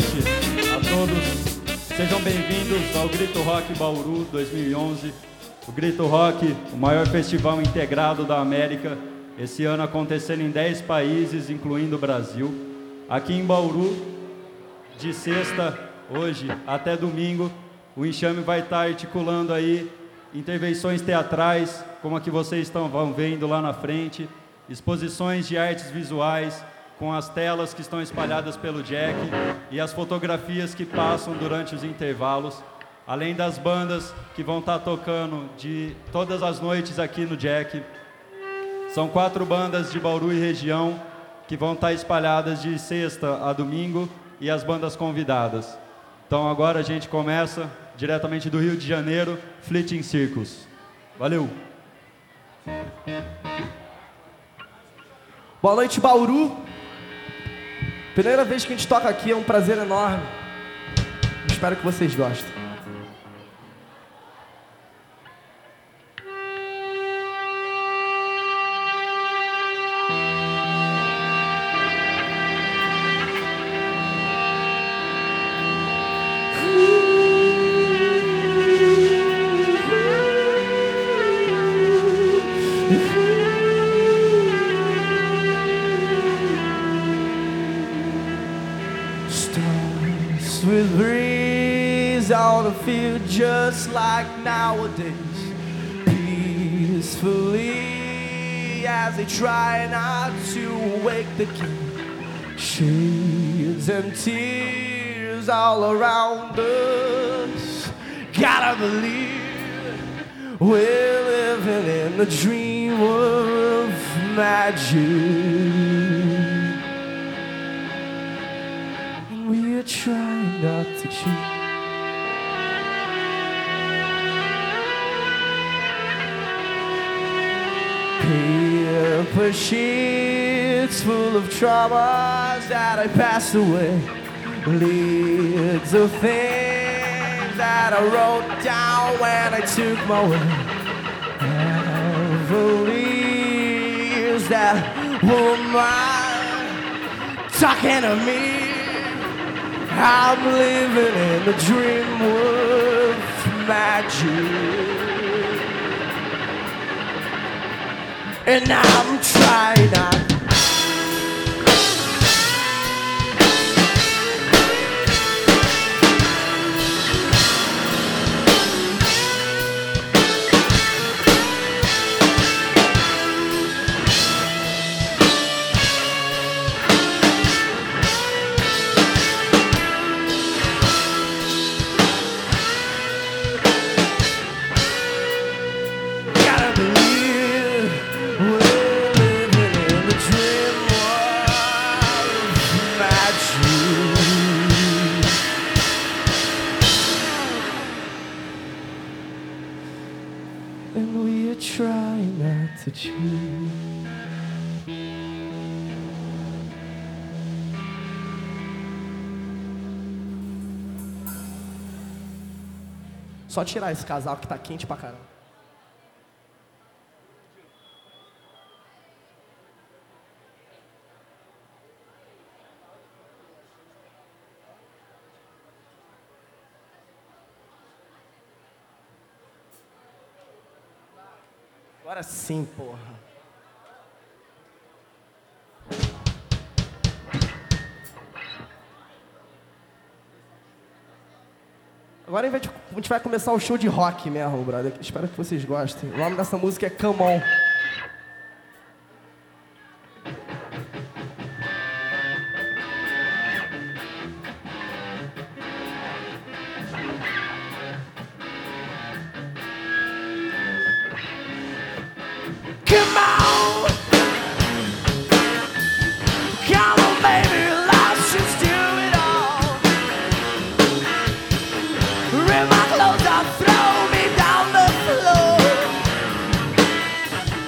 noite a todos. Sejam bem-vindos ao Grito Rock Bauru 2011. O Grito Rock, o maior festival integrado da América, esse ano acontecendo em 10 países, incluindo o Brasil. Aqui em Bauru, de sexta, hoje, até domingo, o Enxame vai estar articulando aí intervenções teatrais, como a que vocês vão vendo lá na frente, exposições de artes visuais, com as telas que estão espalhadas pelo Jack e as fotografias que passam durante os intervalos, além das bandas que vão estar tocando de todas as noites aqui no Jack. São 4 bandas de Bauru e região que vão estar espalhadas de sexta a domingo e as bandas convidadas. Então agora a gente começa diretamente do Rio de Janeiro, Fleeting Circus. Valeu! Boa noite, Bauru. Primeira vez que a gente toca aqui, é um prazer enorme. Espero que vocês gostem. With breeze on the field just like nowadays, peacefully as they try not to wake the king. Shades and tears all around us. Gotta believe we're living in the dream of magic. We're trying not to cheat. Paper sheets full of traumas that I passed away. Leads of things that I wrote down when I took my way. Believes that woman talking to me. I'm living in the dream of magic, and I'm trying not. And we're trying not to choose. Só tirar esse casaco que tá quente pra caramba. Agora sim, porra. Agora a gente vai começar o show de rock mesmo, brother. Espero que vocês gostem. O nome dessa música é Come On. Come on, come on, baby, let's just do it all. Rip my clothes off, throw me down the floor.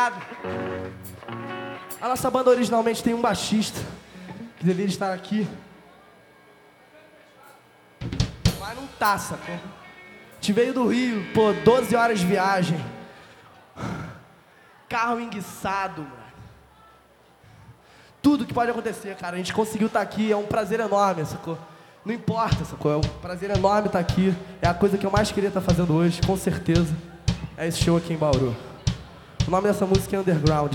ligado? A nossa banda originalmente tem um baixista que deveria estar aqui, mas não tá, sacou? Te veio do Rio, pô, 12 horas de viagem, carro enguiçado, mano. Tudo que pode acontecer, cara. A gente conseguiu estar aqui, é um prazer enorme, sacou? Não importa, sacou? É um prazer enorme estar aqui. É a coisa que eu mais queria estar fazendo hoje, com certeza. É esse show aqui em Bauru. O nome dessa música é Underground.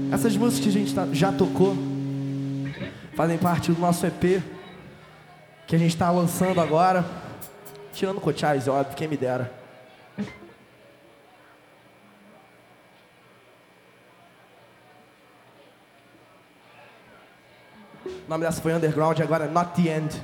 Essas músicas que a gente já tocou fazem parte do nosso EP que a gente está lançando agora. Tirando Cochise, óbvio, quem me dera. O nome dessa foi Underground e agora é Not The End.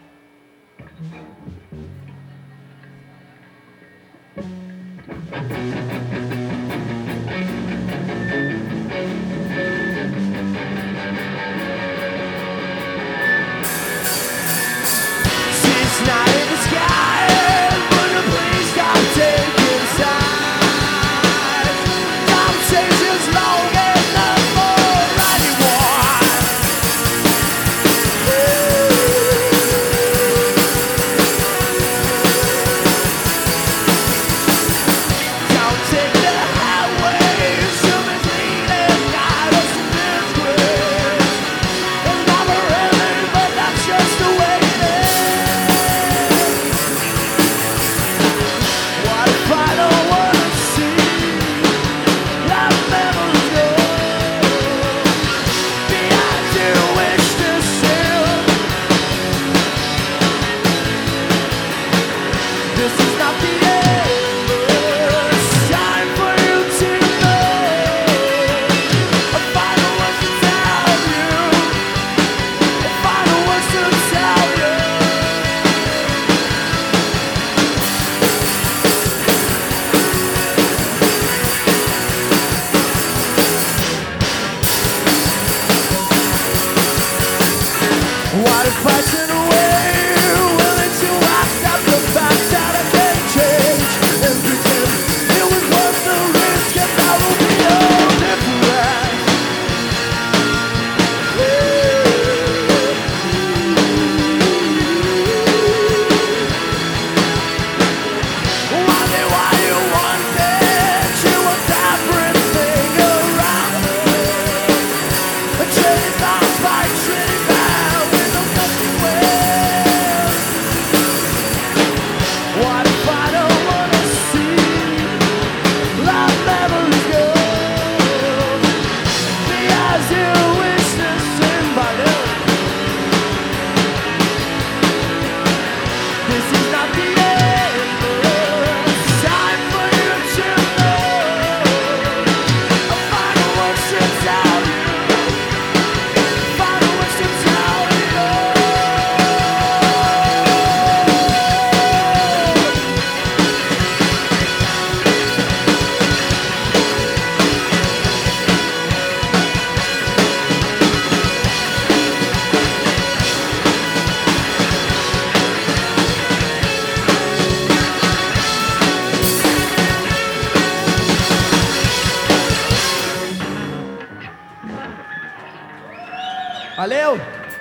Valeu!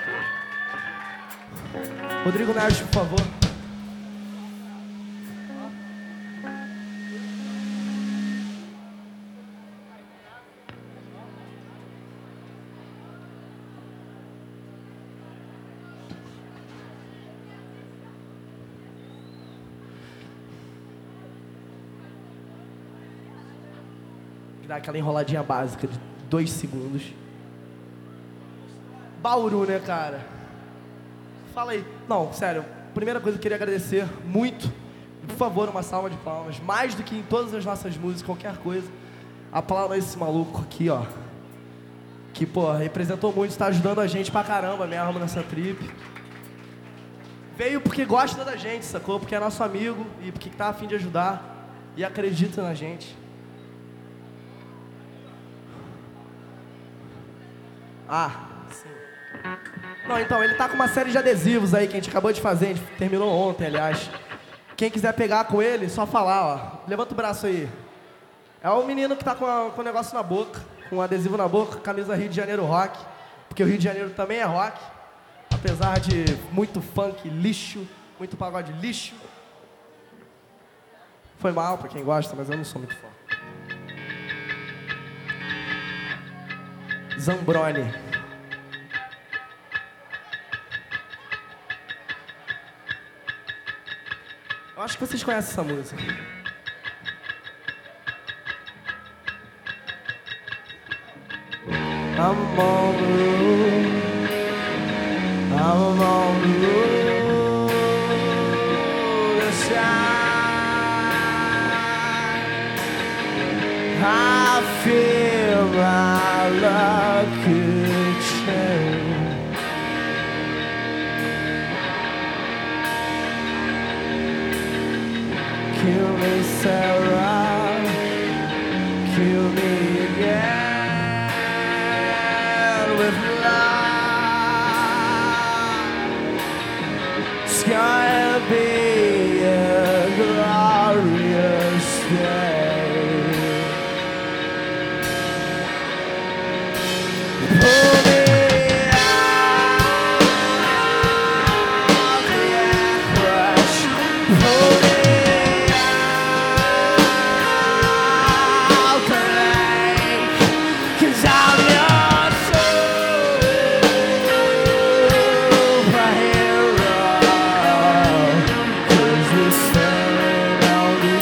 Rodrigo Neves, por favor. Dá aquela enroladinha básica de 2 segundos. Bauru, né, cara? Fala aí. Não, sério, primeira coisa que eu queria agradecer muito, por favor, uma salva de palmas, mais do que em todas as nossas músicas, qualquer coisa, aplauda esse maluco aqui, ó, que, pô, representou muito, está ajudando a gente pra caramba mesmo nessa trip. Veio porque gosta da gente, sacou? Porque é nosso amigo e porque tá a fim de ajudar e acredita na gente. Ah, sim. Não, então, ele tá com uma série de adesivos aí que a gente acabou de fazer, a gente terminou ontem, aliás. Quem quiser pegar com ele, só falar, ó. Levanta o braço aí. É o menino que tá com o negócio na boca, com um adesivo na boca, camisa Rio de Janeiro Rock, porque o Rio de Janeiro também é rock, apesar de muito funk lixo, muito pagode lixo. Foi mal pra quem gosta, mas eu não sou muito fã. Zambroni. Eu acho que vocês conhecem essa música. I'm on the road. I'm on the road to shine. I feel my luck could change. Kill me, Sarah. Kill me again with love. It's gonna be a glorious day. Pull me out the air crush. Pull me out the lake. 'Cause I'm your superhero. 'Cause we're standing on the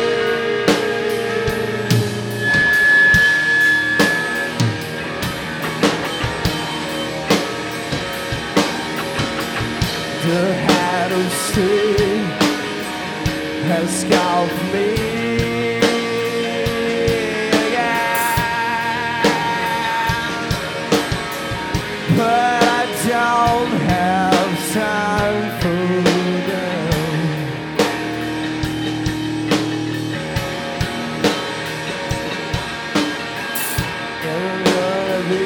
The hat of steel has scalped me again, but I don't have time for them. They're gonna be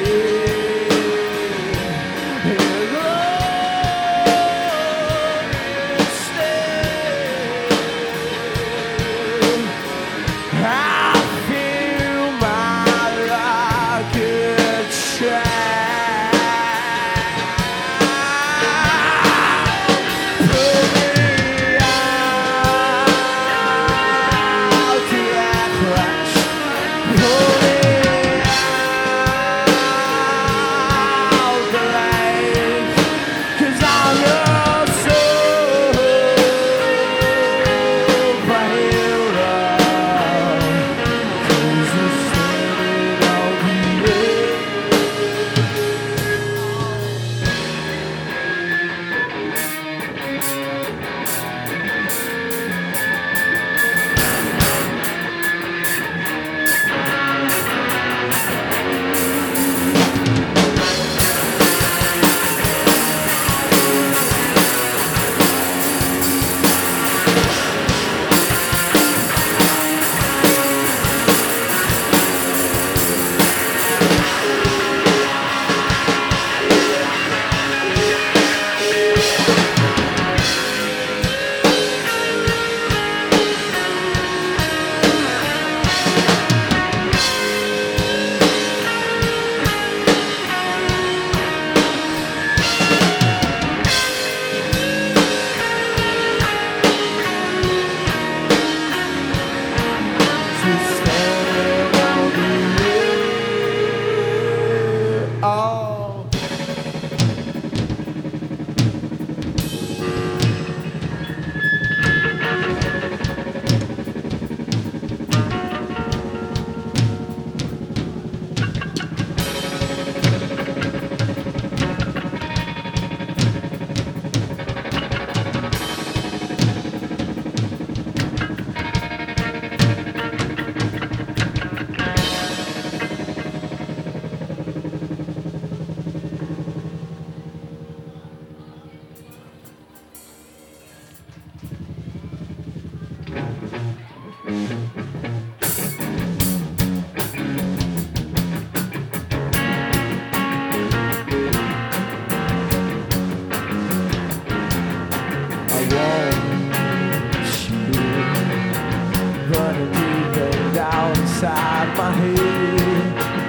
my head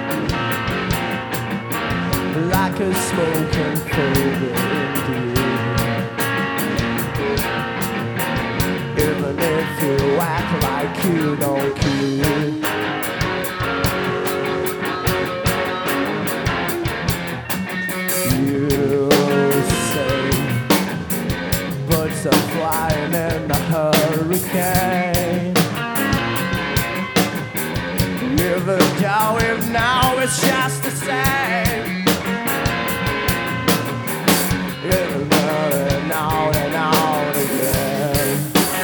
like a smoking faded even if you act like you don't care. You say birds are flying in a hurricane. Even though we've now know it's just the same. And on and on again.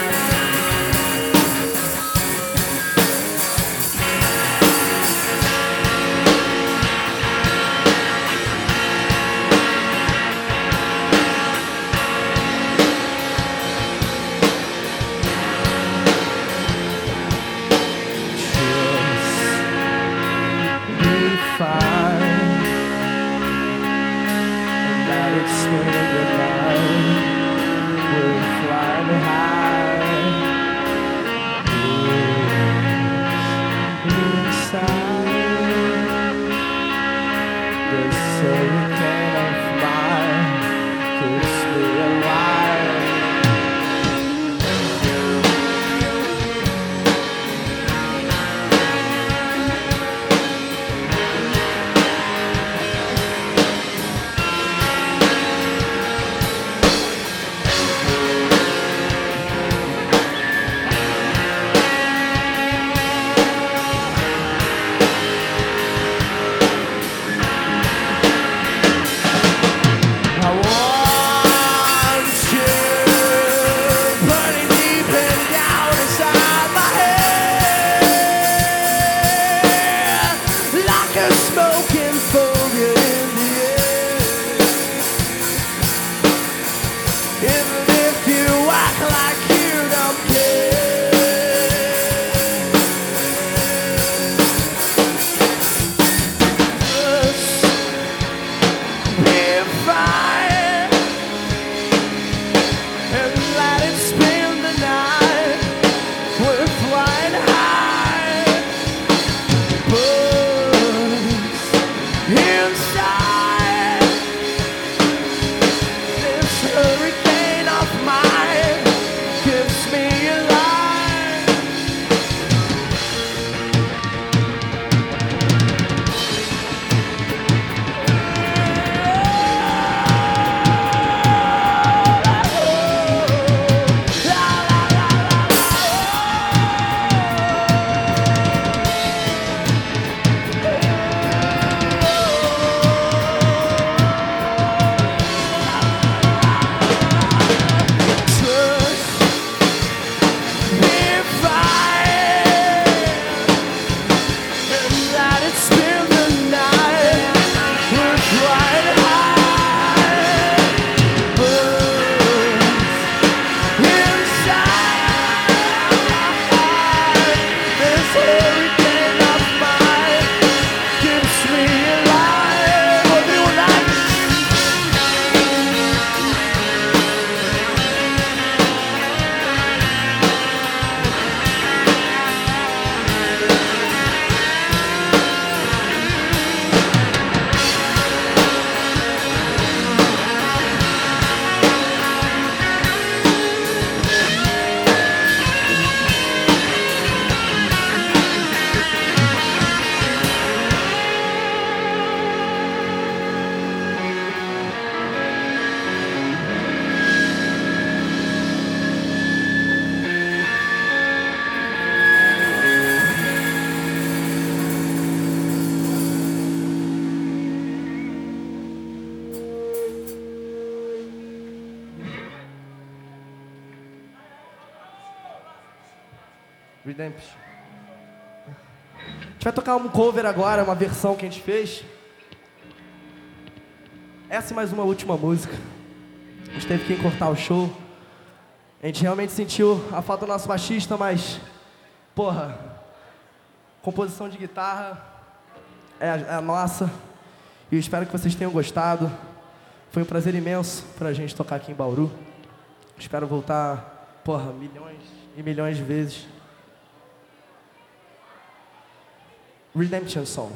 Redemption. A gente vai tocar um cover agora, uma versão que a gente fez. Essa e mais uma última música. A gente teve que encurtar o show. A gente realmente sentiu a falta do nosso baixista, mas... Porra, composição de guitarra é a nossa. E eu espero que vocês tenham gostado. Foi um prazer imenso pra gente tocar aqui em Bauru. Espero voltar, porra, milhões e milhões de vezes. Redemption Song.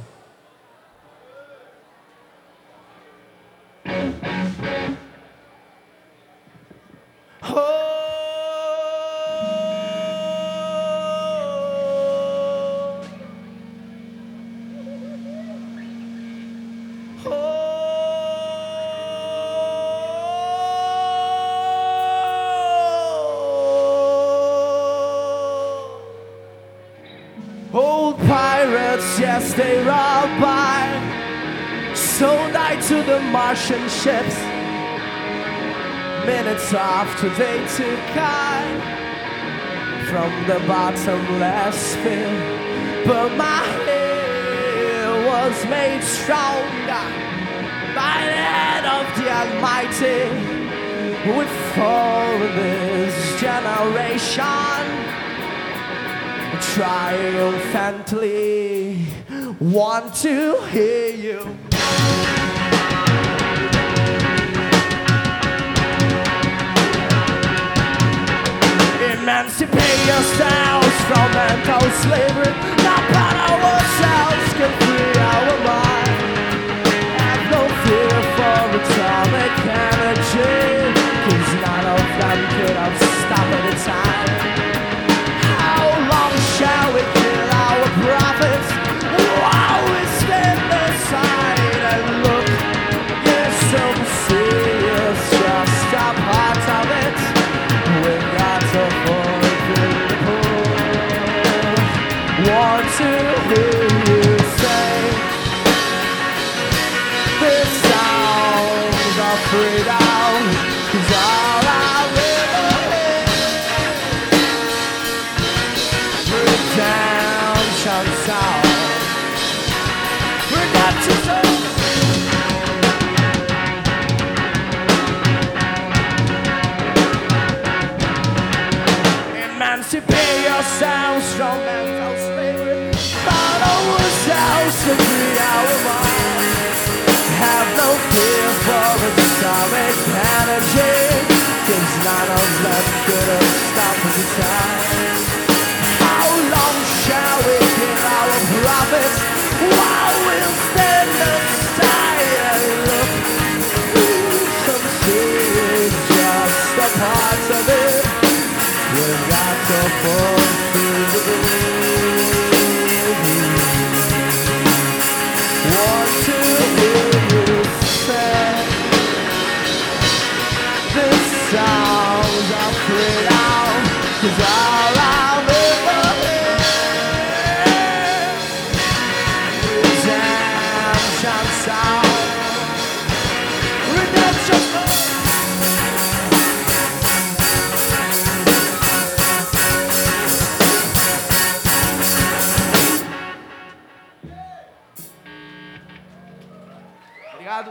Old pirates, yes, they robbed by, sold I to the Martian ships. Minutes after they took I from the bottomless pit, but my hair was made stronger by the hand of the Almighty. We fall in this generation triumphantly want to hear you. Emancipate yourselves from mental slavery. Not that ourselves can free our mind. Have no fear for atomic energy, 'cause none of them could have stopped the time. How long shall we kill our prophets while we stand aside and look? Yes, some serious, just a part of it. We've got to fulfill the pull. Want to hear you say this sounds of freedom, 'cause all I redemption sound. We got to say emancipate yourselves from mental slavery. Find ourselves to free our minds. Have no fear for atomic energy, 'cause none of them could have stopped the time. How long shall we kill our prophets while we'll stand aside and look? Some see just a part of it. We've got to fulfill the want to hear you say this sounds of freedom, 'cause all I've ever heard redemption sound. Redemption sound. Obrigado.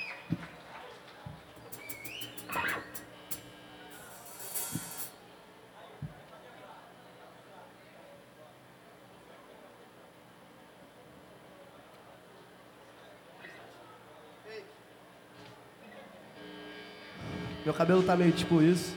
Meu cabelo tá meio tipo isso.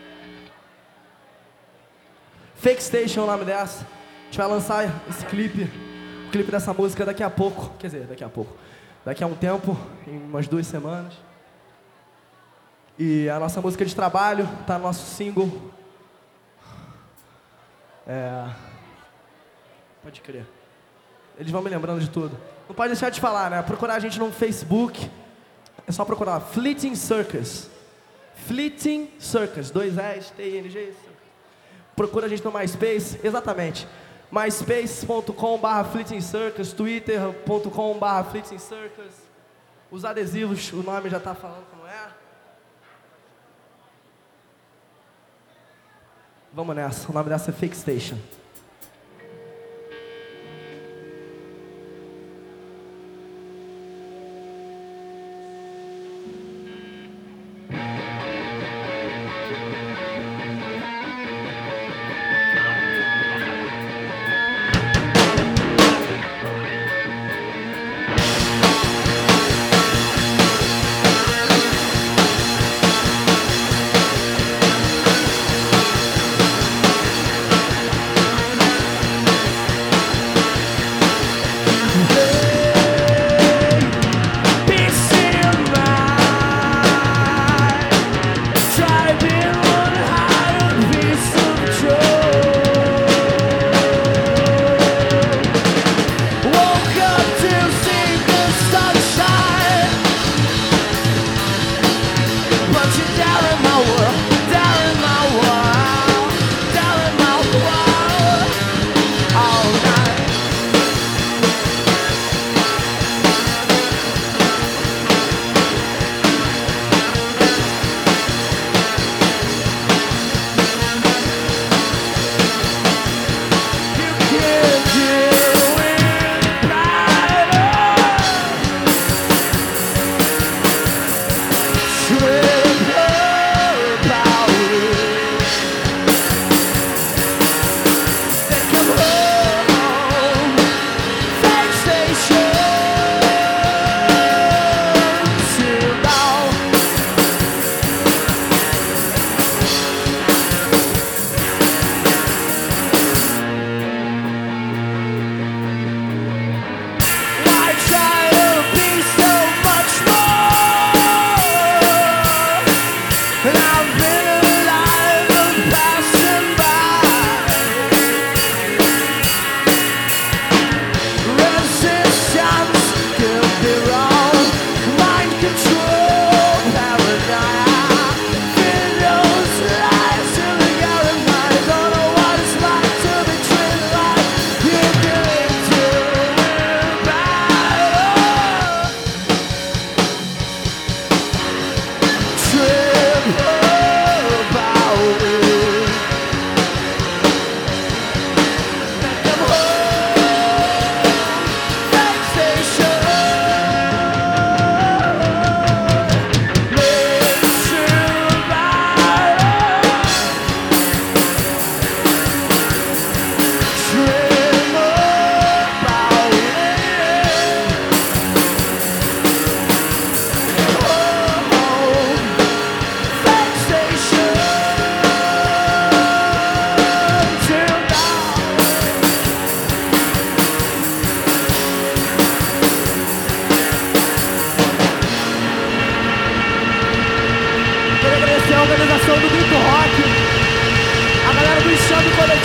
Fake Station é o nome dessa. A gente vai lançar esse clipe, o clipe dessa música daqui a pouco. Quer dizer, daqui a pouco. Daqui a um tempo, em umas 2 semanas. E a nossa música de trabalho tá no nosso single. Pode crer. Eles vão me lembrando de tudo. Não pode deixar de falar, né? Procurar a gente no Facebook. É só procurar lá, Fleeting Circus. Fleeting Circus, 2 S, T-I-N-G. Procura a gente no MySpace, exatamente. myspace.com/Fleeting Circus, twitter.com/Fleeting Circus. Os adesivos, o nome já tá falando como é. Vamos nessa, o nome dessa é Fake Station.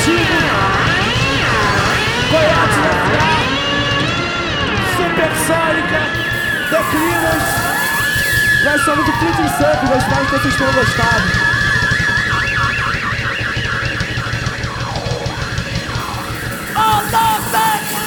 Radioativo, Coyote FM, Supersônica, Declinos. Nós somos o Fleet Sup, eu espero que vocês tenham gostado. Oh, no, thanks!